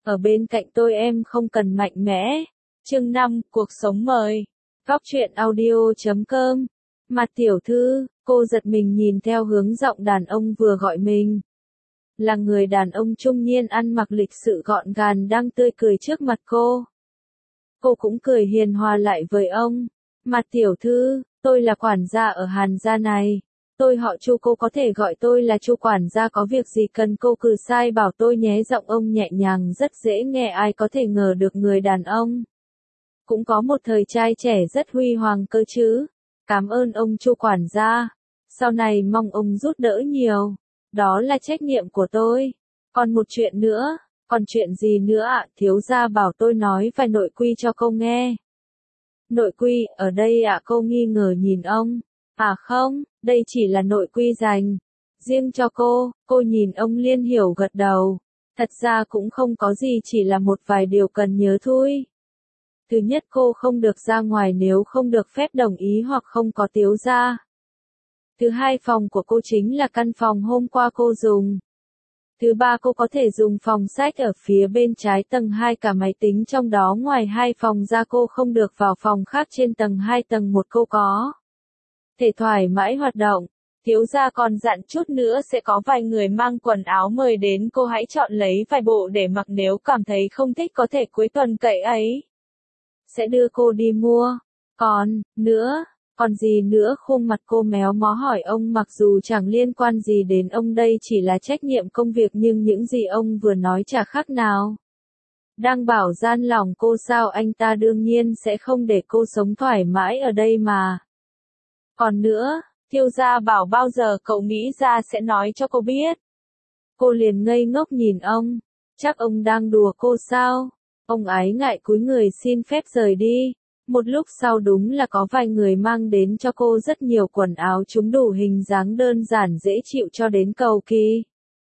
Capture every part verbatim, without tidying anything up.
ở bên cạnh tôi em không cần mạnh mẽ. Chương năm, cuộc sống mời. Góc truyện audio chấm com. Mặt tiểu thư, cô giật mình nhìn theo hướng giọng đàn ông vừa gọi mình. Là người đàn ông trung niên ăn mặc lịch sự gọn gàng đang tươi cười trước mặt cô. Cô cũng cười hiền hòa lại với ông. Mặt tiểu thư, tôi là quản gia ở Hàn gia này. Tôi họ Chu, cô có thể gọi tôi là Chu quản gia, có việc gì cần cô cứ sai bảo tôi nhé. Giọng ông nhẹ nhàng rất dễ nghe, ai có thể ngờ được người đàn ông cũng có một thời trai trẻ rất huy hoàng cơ chứ. Cảm ơn ông Chu quản gia. Sau này mong ông giúp đỡ nhiều. Đó là trách nhiệm của tôi. Còn một chuyện nữa. Còn chuyện gì nữa ạ? Thiếu gia bảo tôi nói vài nội quy cho cô nghe. Nội quy, ở đây ạ? Cô nghi ngờ nhìn ông. À không, đây chỉ là nội quy dành riêng cho cô. Cô nhìn ông Liên hiểu gật đầu. Thật ra cũng không có gì, chỉ là một vài điều cần nhớ thôi. Thứ nhất, cô không được ra ngoài nếu không được phép đồng ý hoặc không có thiếu gia. Thứ hai, phòng của cô chính là căn phòng hôm qua cô dùng. Thứ ba, cô có thể dùng phòng sách ở phía bên trái tầng hai cả máy tính trong đó, ngoài hai phòng ra cô không được vào phòng khác trên tầng hai. Tầng một cô có thể thoải mái hoạt động. Thiếu gia còn dặn chút nữa sẽ có vài người mang quần áo mời đến, cô hãy chọn lấy vài bộ để mặc, nếu cảm thấy không thích có thể cuối tuần cậy ấy sẽ đưa cô đi mua. Còn, nữa, còn gì nữa? Khuôn mặt cô méo mó hỏi ông, mặc dù chẳng liên quan gì đến ông, đây chỉ là trách nhiệm công việc, nhưng những gì ông vừa nói chả khác nào đang bảo gian lòng cô sao. Anh ta đương nhiên sẽ không để cô sống thoải mái ở đây mà. Còn nữa, thiếu gia bảo bao giờ cậu nghĩ ra sẽ nói cho cô biết. Cô liền ngây ngốc nhìn ông. Chắc ông đang đùa cô sao? Ông ái ngại cúi người xin phép rời đi. Một lúc sau đúng là có vài người mang đến cho cô rất nhiều quần áo, chúng đủ hình dáng đơn giản dễ chịu cho đến cầu kỳ.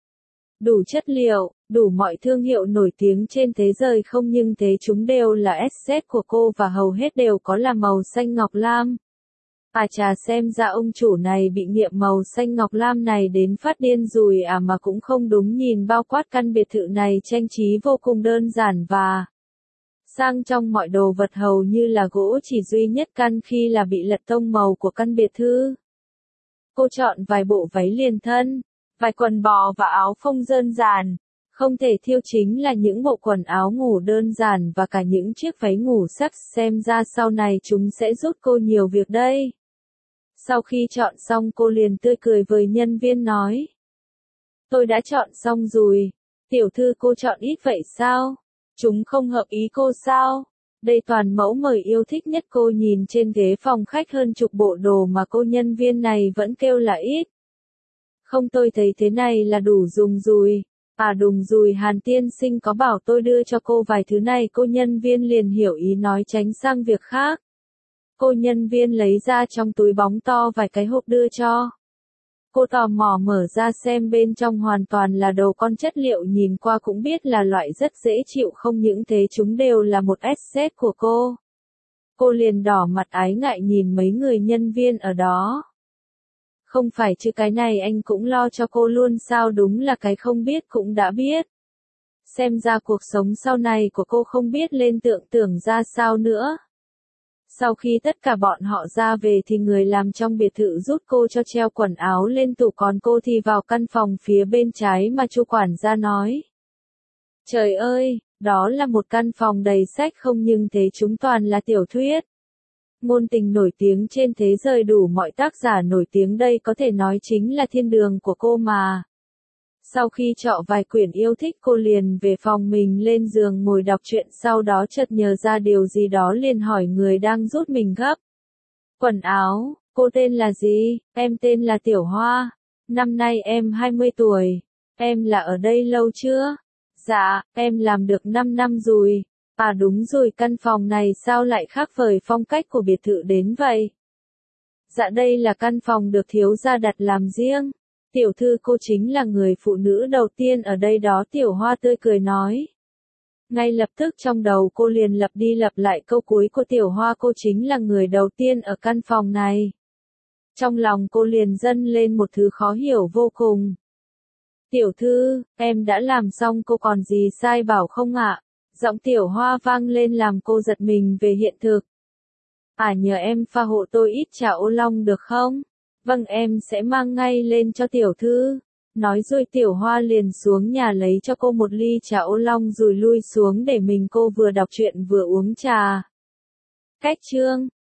Đủ chất liệu, đủ mọi thương hiệu nổi tiếng trên thế giới không, nhưng thế chúng đều là ét zét của cô và hầu hết đều có là màu xanh ngọc lam. À chà, xem ra ông chủ này bị nghiện màu xanh ngọc lam này đến phát điên rồi à. Mà cũng không đúng, nhìn bao quát căn biệt thự này trang trí vô cùng đơn giản và sang trong, mọi đồ vật hầu như là gỗ, chỉ duy nhất căn khi là bị lật tông màu của căn biệt thự. Cô chọn vài bộ váy liền thân, vài quần bò và áo phông đơn giản. Không thể thiếu chính là những bộ quần áo ngủ đơn giản và cả những chiếc váy ngủ sắc, xem ra sau này chúng sẽ giúp cô nhiều việc đây. Sau khi chọn xong cô liền tươi cười với nhân viên nói. Tôi đã chọn xong rồi. Tiểu thư, cô chọn ít vậy sao? Chúng không hợp ý cô sao? Đây toàn mẫu mời yêu thích nhất. Cô nhìn trên ghế phòng khách hơn chục bộ đồ mà cô nhân viên này vẫn kêu là ít. Không, tôi thấy thế này là đủ dùng rồi. À đúng rồi, Hàn tiên sinh có bảo tôi đưa cho cô vài thứ này. Cô nhân viên liền hiểu ý nói tránh sang việc khác. Cô nhân viên lấy ra trong túi bóng to vài cái hộp đưa cho. Cô tò mò mở ra xem, bên trong hoàn toàn là đồ con, chất liệu nhìn qua cũng biết là loại rất dễ chịu, không những thế chúng đều là một ét zét của cô. Cô liền đỏ mặt ái ngại nhìn mấy người nhân viên ở đó. Không phải chứ, cái này anh cũng lo cho cô luôn sao? Đúng là cái không biết cũng đã biết. Xem ra cuộc sống sau này của cô không biết lên tưởng tưởng ra sao nữa. Sau khi tất cả bọn họ ra về thì người làm trong biệt thự giúp cô cho treo quần áo lên tủ, còn cô thì vào căn phòng phía bên trái mà Chu quản gia nói. Trời ơi, đó là một căn phòng đầy sách không, nhưng thế chúng toàn là tiểu thuyết. Ngôn tình nổi tiếng trên thế giới, đủ mọi tác giả nổi tiếng, đây có thể nói chính là thiên đường của cô mà. Sau khi chọn vài quyển yêu thích, cô liền về phòng mình lên giường ngồi đọc truyện, sau đó chợt nhớ ra điều gì đó liền hỏi người đang giúp mình gấp quần áo. Cô tên là gì? Em tên là Tiểu Hoa. Năm nay em hai mươi tuổi. Em là ở đây lâu chưa? Dạ, em làm được năm năm rồi. À đúng rồi, căn phòng này sao lại khác với phong cách của biệt thự đến vậy? Dạ đây là căn phòng được thiếu gia đặt làm riêng. Tiểu thư, cô chính là người phụ nữ đầu tiên ở đây đó. Tiểu Hoa tươi cười nói. Ngay lập tức trong đầu cô liền lặp đi lặp lại câu cuối của Tiểu Hoa, cô chính là người đầu tiên ở căn phòng này. Trong lòng cô liền dâng lên một thứ khó hiểu vô cùng. Tiểu thư, em đã làm xong cô còn gì sai bảo không ạ? Giọng Tiểu Hoa vang lên làm cô giật mình về hiện thực. À nhờ em pha hộ tôi ít trà ô long được không? Vâng em sẽ mang ngay lên cho tiểu thư. Nói rồi Tiểu Hoa liền xuống nhà lấy cho cô một ly trà ô long rồi lui xuống để mình cô vừa đọc truyện vừa uống trà. Cách chương